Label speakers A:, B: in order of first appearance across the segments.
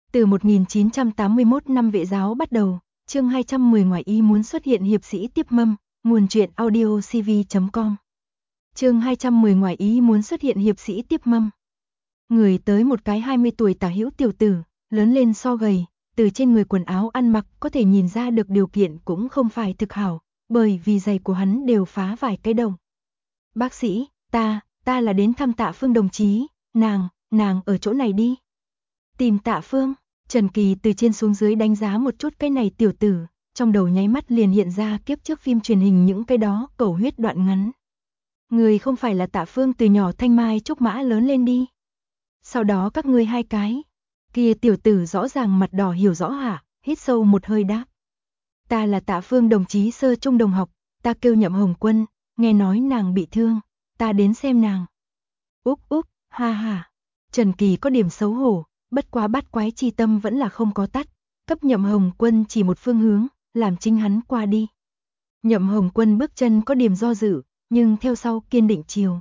A: Từ 1981 năm Vệ giáo bắt đầu, chương 210 ngoài ý muốn xuất hiện hiệp sĩ tiếp mâm, nguồn truyện audio cv.com. Chương 210 ngoài ý muốn xuất hiện hiệp sĩ tiếp mâm. Người tới một cái 20 tuổi tả hữu tiểu tử, lớn lên so gầy, từ trên người quần áo ăn mặc có thể nhìn ra được điều kiện cũng không phải thực hảo, bởi vì giày của hắn đều phá vài cái đồng. Bác sĩ, ta là đến thăm Tạ Phương đồng chí, nàng ở chỗ này đi. Tìm Tạ Phương, Trần Kỳ từ trên xuống dưới đánh giá một chút cái này tiểu tử, trong đầu nháy mắt liền hiện ra kiếp trước phim truyền hình những cái đó cầu huyết đoạn ngắn. Người không phải là Tạ Phương từ nhỏ thanh mai trúc mã lớn lên đi. Sau đó các ngươi hai cái. Kia tiểu tử rõ ràng mặt đỏ hiểu rõ hả, hít sâu một hơi đáp. Ta là Tạ Phương đồng chí sơ trung đồng học, ta kêu Nhậm Hồng Quân, nghe nói nàng bị thương, ta đến xem nàng. Úp, ha ha. Trần Kỳ có điểm xấu hổ, bất quá bát quái chi tâm vẫn là không có tắt, cấp Nhậm Hồng Quân chỉ một phương hướng, làm chính hắn qua đi. Nhậm Hồng Quân bước chân có điểm do dự, nhưng theo sau kiên định chiều.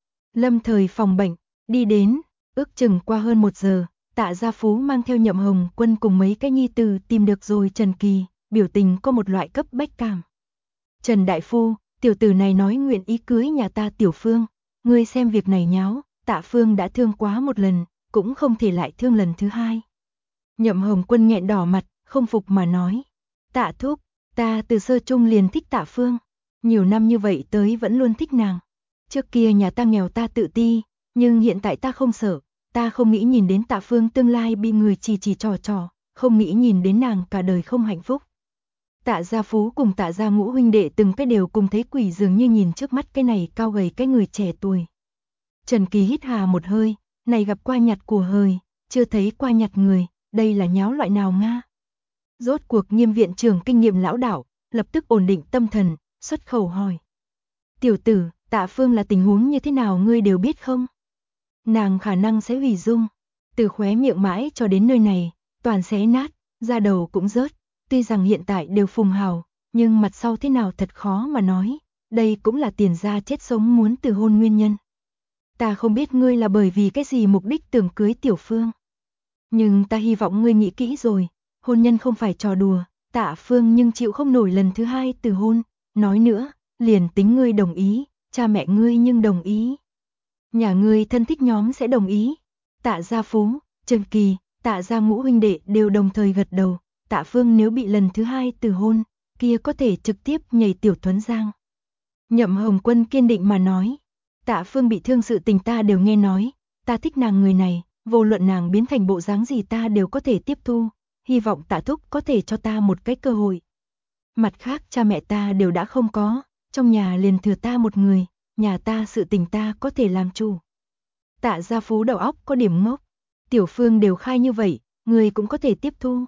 A: Lâm thời phòng bệnh, đi đến, ước chừng qua hơn 1 giờ, Tạ Gia Phú mang theo Nhậm Hồng Quân cùng mấy cái nhi tử tìm được rồi Trần Kỳ, biểu tình có một loại cấp bách cảm. Trần Đại Phu, tiểu tử này nói nguyện ý cưới nhà ta Tiểu Phương, ngươi xem việc này nháo, Tạ Phương đã thương quá một lần, cũng không thể lại thương lần thứ hai. Nhậm Hồng Quân nghẹn đỏ mặt, không phục mà nói. Tạ thúc, ta từ sơ trung liền thích Tạ Phương, nhiều năm như vậy tới vẫn luôn thích nàng. Trước kia nhà ta nghèo ta tự ti, nhưng hiện tại ta không sợ, ta không nghĩ nhìn đến Tạ Phương tương lai bị người chỉ trò, không nghĩ nhìn đến nàng cả đời không hạnh phúc. Tạ Gia Phú cùng Tạ Gia Ngũ huynh đệ từng cái đều cùng thấy quỷ dường như nhìn trước mắt cái này cao gầy cái người trẻ tuổi. Trần Kỳ hít hà một hơi, này gặp qua nhặt của hời, chưa thấy qua nhặt người, đây là nháo loại nào nga? Rốt cuộc Nghiêm viện trưởng kinh nghiệm lão đạo, lập tức ổn định tâm thần, xuất khẩu hỏi. Tiểu tử, Tạ Phương là tình huống như thế nào ngươi đều biết không? Nàng khả năng sẽ hủy dung, từ khóe miệng mãi cho đến nơi này, toàn xé nát, da đầu cũng rớt, tuy rằng hiện tại đều phùng hào, nhưng mặt sau thế nào thật khó mà nói, đây cũng là tiền gia chết sống muốn từ hôn nguyên nhân. Ta không biết ngươi là bởi vì cái gì mục đích tưởng cưới Tiểu Phương. Nhưng ta hy vọng ngươi nghĩ kỹ rồi, hôn nhân không phải trò đùa, Tạ Phương nhưng chịu không nổi lần thứ hai từ hôn, nói nữa, liền tính ngươi đồng ý, cha mẹ ngươi nhưng đồng ý. Nhà ngươi thân thích nhóm sẽ đồng ý. Tạ Gia Phú, Trần Kỳ, Tạ Gia Ngũ huynh đệ đều đồng thời gật đầu, Tạ Phương nếu bị lần thứ hai từ hôn, kia có thể trực tiếp nhảy Tiểu Thuấn Giang. Nhậm Hồng Quân kiên định mà nói. Tạ Phương bị thương sự tình ta đều nghe nói, ta thích nàng người này, vô luận nàng biến thành bộ dáng gì ta đều có thể tiếp thu, hy vọng Tạ thúc có thể cho ta một cái cơ hội. Mặt khác cha mẹ ta đều đã không có, trong nhà liền thừa ta một người, nhà ta sự tình ta có thể làm chủ. Tạ Gia Phú đầu óc có điểm ngốc, Tiểu Phương đều khai như vậy, người cũng có thể tiếp thu.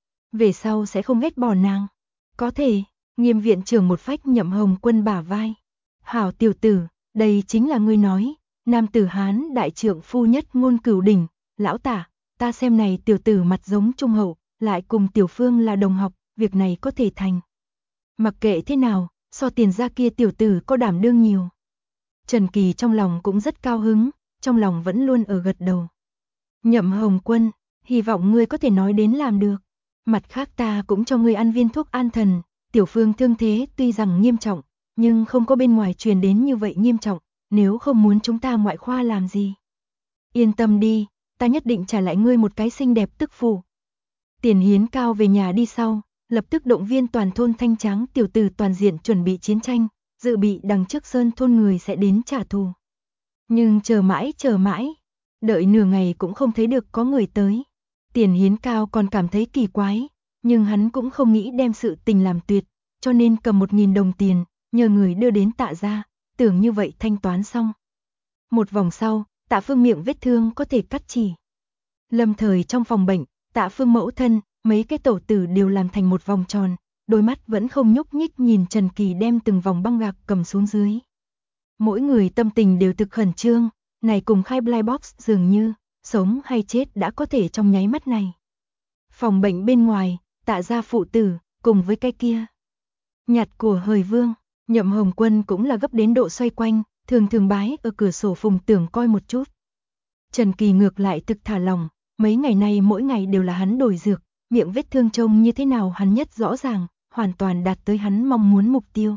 A: Về sau sẽ không ghét bỏ nàng. Có thể, Nghiêm viện trưởng một phách Nhậm Hồng Quân bả vai. Hảo tiểu tử, đây chính là ngươi nói, nam tử Hán đại trượng phu nhất ngôn cửu đỉnh, lão Tạ, ta xem này tiểu tử mặt giống trung hậu, lại cùng Tiểu Phương là đồng học, việc này có thể thành. Mặc kệ thế nào, so tiền ra kia tiểu tử có đảm đương nhiều. Trần Kỳ trong lòng cũng rất cao hứng, trong lòng vẫn luôn ở gật đầu. Nhậm Hồng Quân, hy vọng ngươi có thể nói đến làm được. Mặt khác ta cũng cho ngươi ăn viên thuốc an thần, Tiểu Phương thương thế tuy rằng nghiêm trọng, nhưng không có bên ngoài truyền đến như vậy nghiêm trọng, nếu không muốn chúng ta ngoại khoa làm gì. Yên tâm đi, ta nhất định trả lại ngươi một cái xinh đẹp tức phụ. Tiền Hiến Cao về nhà đi sau, lập tức động viên toàn thôn thanh tráng tiểu tử toàn diện chuẩn bị chiến tranh, dự bị đằng trước sơn thôn người sẽ đến trả thù. Nhưng chờ mãi, đợi nửa ngày cũng không thấy được có người tới. Tiền Hiến Cao còn cảm thấy kỳ quái, nhưng hắn cũng không nghĩ đem sự tình làm tuyệt, cho nên cầm 1.000 đồng tiền, nhờ người đưa đến Tạ gia, tưởng như vậy thanh toán xong. Một vòng sau, Tạ Phương miệng vết thương có thể cắt chỉ. Lâm thời trong phòng bệnh, Tạ Phương mẫu thân, mấy cái tổ tử đều làm thành một vòng tròn, đôi mắt vẫn không nhúc nhích nhìn Trần Kỳ đem từng vòng băng gạc cầm xuống dưới. Mỗi người tâm tình đều thực khẩn trương, này cùng khai blind box dường như, sống hay chết đã có thể trong nháy mắt này. Phòng bệnh bên ngoài, Tạ gia phụ tử, cùng với cái kia. Nhặt của hời vương, Nhậm Hồng Quân cũng là gấp đến độ xoay quanh, thường bái ở cửa sổ phùng tưởng coi một chút. Trần Kỳ ngược lại thực thả lòng, Mấy ngày nay mỗi ngày đều là hắn đổi dược, miệng vết thương trông như thế nào hắn nhất rõ ràng, hoàn toàn đạt tới hắn mong muốn mục tiêu.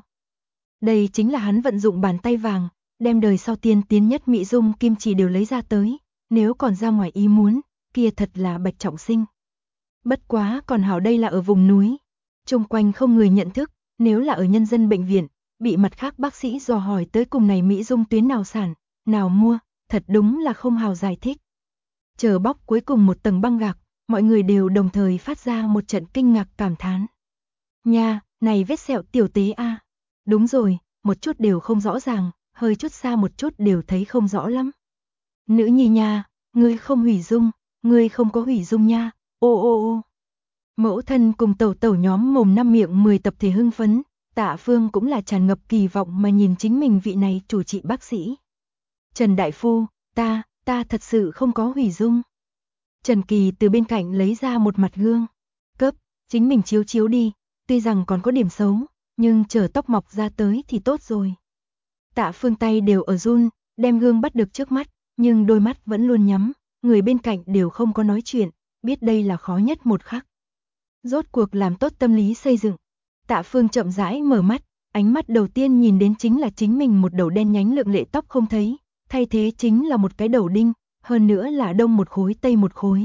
A: Đây chính là hắn vận dụng bàn tay vàng, đem đời sau tiên tiến nhất mỹ dung kim chỉ đều lấy ra tới, nếu còn ra ngoài ý muốn, kia thật là bạch trọng sinh. Bất quá còn hảo đây là ở vùng núi, chung quanh không người nhận thức, nếu là ở nhân dân bệnh viện, bị mặt khác bác sĩ dò hỏi tới cùng này mỹ dung tuyến nào sản, nào mua, thật đúng là không hào giải thích. Chờ bóc cuối cùng một tầng băng gạc, mọi người đều đồng thời phát ra một trận kinh ngạc cảm thán. Nha, này vết sẹo tiểu tế a. Đúng rồi, một chút đều không rõ ràng, hơi chút xa một chút đều thấy không rõ lắm. Nữ nhi nha, ngươi không hủy dung, ngươi không có hủy dung nha, ô ô ô. Mẫu thân cùng tẩu tẩu nhóm mồm năm miệng 10 tập thể hưng phấn, Tạ Phương cũng là tràn ngập kỳ vọng mà nhìn chính mình vị này chủ trị bác sĩ. Trần Đại Phu, ta thật sự không có hủy dung. Trần Kỳ từ bên cạnh lấy ra một mặt gương. Cấp, chính mình chiếu chiếu đi, tuy rằng còn có điểm xấu, nhưng chờ tóc mọc ra tới thì tốt rồi. Tạ Phương tay đều ở run, đem gương bắt được trước mắt, nhưng đôi mắt vẫn luôn nhắm, người bên cạnh đều không có nói chuyện, biết đây là khó nhất một khắc. Rốt cuộc làm tốt tâm lý xây dựng. Tạ Phương chậm rãi mở mắt, ánh mắt đầu tiên nhìn đến chính là chính mình một đầu đen nhánh lượng lệ tóc không thấy, thay thế chính là một cái đầu đinh, hơn nữa là đông một khối tây một khối.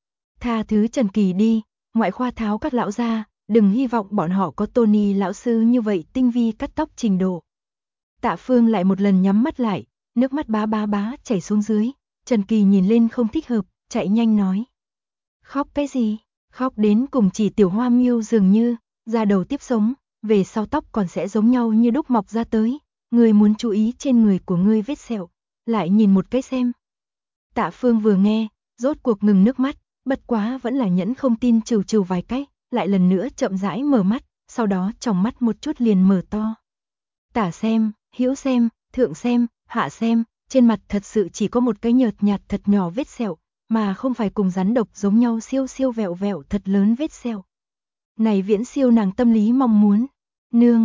A: Tha thứ Trần Kỳ đi, ngoại khoa tháo các lão ra, đừng hy vọng bọn họ có Tony lão sư như vậy tinh vi cắt tóc trình độ. Tạ Phương lại một lần nhắm mắt lại, nước mắt bá chảy xuống dưới, Trần Kỳ nhìn lên không thích hợp, chạy nhanh nói. Khóc cái gì? Khóc đến cùng chỉ tiểu hoa miêu dường như, ra đầu tiếp sống, về sau tóc còn sẽ giống nhau như đúc mọc ra tới, ngươi muốn chú ý trên người của ngươi vết sẹo, lại nhìn một cái xem. Tạ Phương vừa nghe, rốt cuộc ngừng nước mắt, bất quá vẫn là nhẫn không tin trừ vài cách, lại lần nữa chậm rãi mở mắt, sau đó tròng mắt một chút liền mở to. Tả xem, hữu xem, thượng xem, hạ xem, trên mặt thật sự chỉ có một cái nhợt nhạt thật nhỏ vết sẹo, mà không phải cùng rắn độc giống nhau siêu vẹo vẹo thật lớn vết sẹo. Này viễn siêu nàng tâm lý mong muốn. Nương,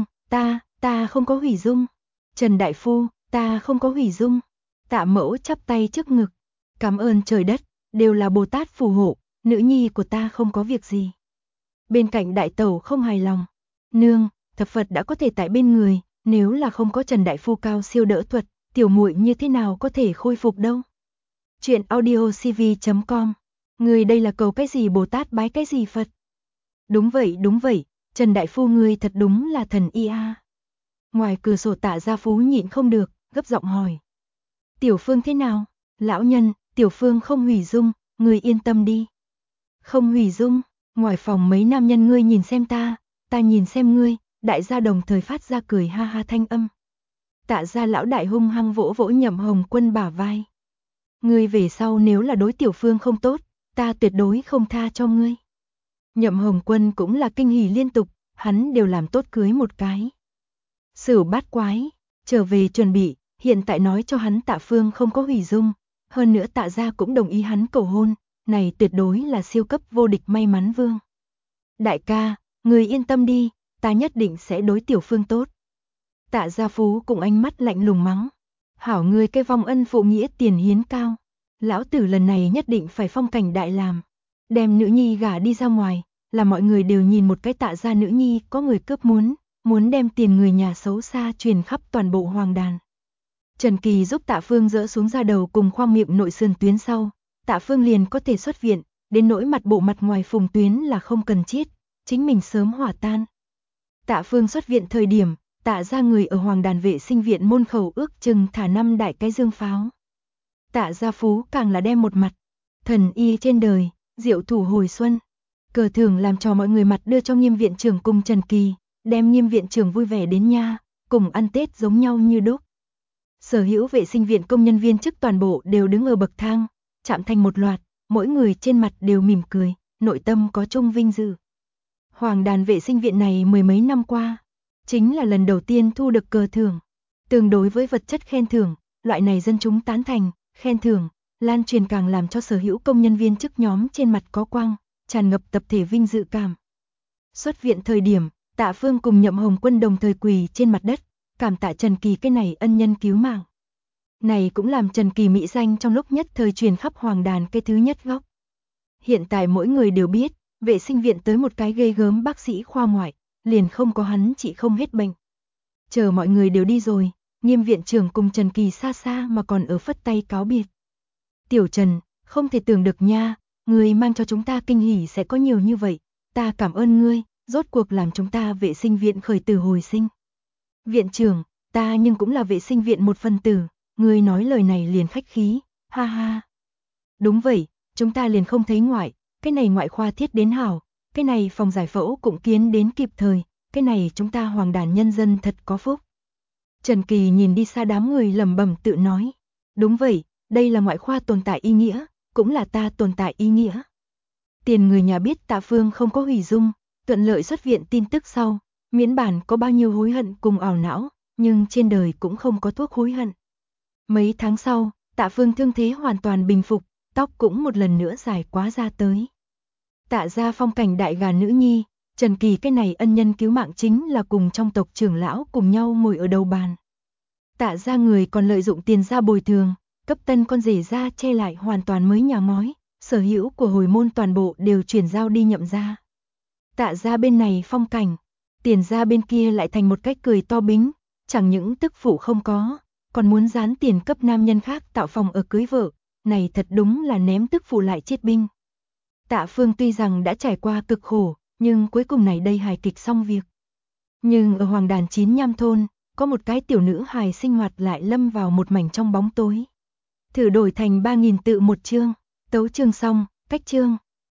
A: ta không có hủy dung. Trần Đại Phu, ta không có hủy dung. Tạ Mẫu chắp tay trước ngực. Cảm ơn trời đất, đều là Bồ Tát phù hộ, nữ nhi của ta không có việc gì. Bên cạnh đại tẩu không hài lòng. Nương, thập Phật đã có thể tại bên người, nếu là không có Trần Đại Phu cao siêu đỡ thuật, tiểu muội như thế nào có thể khôi phục đâu. Chuyện audiocv.com. Người đây là cầu cái gì Bồ Tát bái cái gì Phật. Đúng vậy, Trần Đại Phu ngươi thật đúng là thần y a. Ngoài cửa sổ Tạ gia Phú nhịn không được, gấp giọng hỏi. Tiểu Phương thế nào? Lão nhân, Tiểu Phương không hủy dung, ngươi yên tâm đi. Không hủy dung, ngoài phòng mấy nam nhân ngươi nhìn xem ta nhìn xem ngươi, đại gia đồng thời phát ra cười ha ha thanh âm. Tạ gia lão đại hung hăng vỗ vỗ Nhậm Hồng Quân bả vai. Ngươi về sau nếu là đối Tiểu Phương không tốt, ta tuyệt đối không tha cho ngươi. Nhậm Hồng Quân cũng là kinh hỉ liên tục, hắn đều làm tốt cưới một cái. Sửu bát quái, trở về chuẩn bị, hiện tại nói cho hắn Tạ Phương không có hủy dung, hơn nữa Tạ gia cũng đồng ý hắn cầu hôn, này tuyệt đối là siêu cấp vô địch may mắn vương. Đại ca, người yên tâm đi, ta nhất định sẽ đối Tiểu Phương tốt. Tạ gia Phú cùng ánh mắt lạnh lùng mắng. Hảo ngươi cái vong ân phụ nghĩa tiền hiến cao. Lão tử lần này nhất định phải phong cảnh đại làm. Đem nữ nhi gả đi ra ngoài, là mọi người đều nhìn một cái Tạ gia nữ nhi có người cướp muốn đem tiền người nhà xấu xa truyền khắp toàn bộ hoàng đàn. Trần Kỳ giúp Tạ Phương dỡ xuống da đầu cùng khoang miệng nội sườn tuyến sau, Tạ Phương liền có thể xuất viện, đến nỗi mặt bộ mặt ngoài phùng tuyến là không cần chiết, chính mình sớm hỏa tan. Tạ Phương xuất viện thời điểm, Tạ gia người ở hoàng đàn vệ sinh viện môn khẩu ước chừng thả 5 đại cái dương pháo. Tạ gia Phú càng là đem một mặt, thần y trên đời, diệu thủ hồi xuân. Cờ thưởng làm cho mọi người mặt đưa cho Nghiêm viện trưởng cùng Trần Kỳ, đem Nghiêm viện trưởng vui vẻ đến nha, cùng ăn Tết giống nhau như đúc. Sở hữu vệ sinh viện công nhân viên chức toàn bộ đều đứng ở bậc thang, chạm thành một loạt, mỗi người trên mặt đều mỉm cười, nội tâm có chung vinh dự. Hoàng đàn vệ sinh viện này mười mấy năm qua, chính là lần đầu tiên thu được cờ thưởng. Tương đối với vật chất khen thưởng, loại này dân chúng tán thành, khen thưởng, lan truyền càng làm cho sở hữu công nhân viên chức nhóm trên mặt có quang, tràn ngập tập thể vinh dự cảm. Xuất viện thời điểm, Tạ Phương cùng Nhậm Hồng Quân đồng thời quỳ trên mặt đất, cảm tạ Trần Kỳ cái này ân nhân cứu mạng. Này cũng làm Trần Kỳ mỹ danh trong lúc nhất thời truyền khắp hoàng đàn cái thứ nhất góc. Hiện tại mỗi người đều biết, vệ sinh viện tới một cái ghê gớm bác sĩ khoa ngoại, liền không có hắn trị không hết bệnh. Chờ mọi người đều đi rồi, Nghiêm viện trưởng cùng Trần Kỳ xa xa mà còn ở phất tay cáo biệt. Tiểu Trần, không thể tưởng được nha, ngươi mang cho chúng ta kinh hỉ sẽ có nhiều như vậy, ta cảm ơn ngươi, rốt cuộc làm chúng ta vệ sinh viện khởi tử hồi sinh. Viện trưởng, ta nhưng cũng là vệ sinh viện một phần tử, ngươi nói lời này liền khách khí, ha ha. Đúng vậy, chúng ta liền không thấy ngoại, cái này ngoại khoa thiết đến hảo, cái này phòng giải phẫu cũng kiến đến kịp thời, cái này chúng ta Hoàng Đàn nhân dân thật có phúc. Trần Kỳ nhìn đi xa đám người lẩm bẩm tự nói, đúng vậy, đây là ngoại khoa tồn tại ý nghĩa, cũng là ta tồn tại ý nghĩa. Tiền người nhà biết Tạ Phương không có hủy dung, thuận lợi xuất viện tin tức sau, miễn bản có bao nhiêu hối hận cùng ảo não, nhưng trên đời cũng không có thuốc hối hận. Mấy tháng sau, Tạ Phương thương thế hoàn toàn bình phục, tóc cũng một lần nữa dài quá ra tới. Tạ gia phong cảnh đại gà nữ nhi, Trần Kỳ cái này ân nhân cứu mạng chính là cùng trong tộc trưởng lão cùng nhau ngồi ở đầu bàn. Tạ gia người còn lợi dụng tiền ra bồi thường, cấp tân con rể ra che lại hoàn toàn mới nhà ngói, sở hữu của hồi môn toàn bộ đều chuyển giao đi Nhậm gia. Tạ gia bên này phong cảnh, Tiền gia bên kia lại thành một cách cười to bính, chẳng những tức phụ không có, còn muốn dán tiền cấp nam nhân khác tạo phòng ở cưới vợ, này thật đúng là ném tức phụ lại chết binh. Tạ Phương tuy rằng đã trải qua cực khổ, nhưng cuối cùng này đây hài kịch xong việc. Nhưng ở Hoàng Đàn 95 thôn, có một cái tiểu nữ hài sinh hoạt lại lâm vào một mảnh trong bóng tối. Thử đổi thành 3.000 tự một chương, tấu chương xong, cách chương.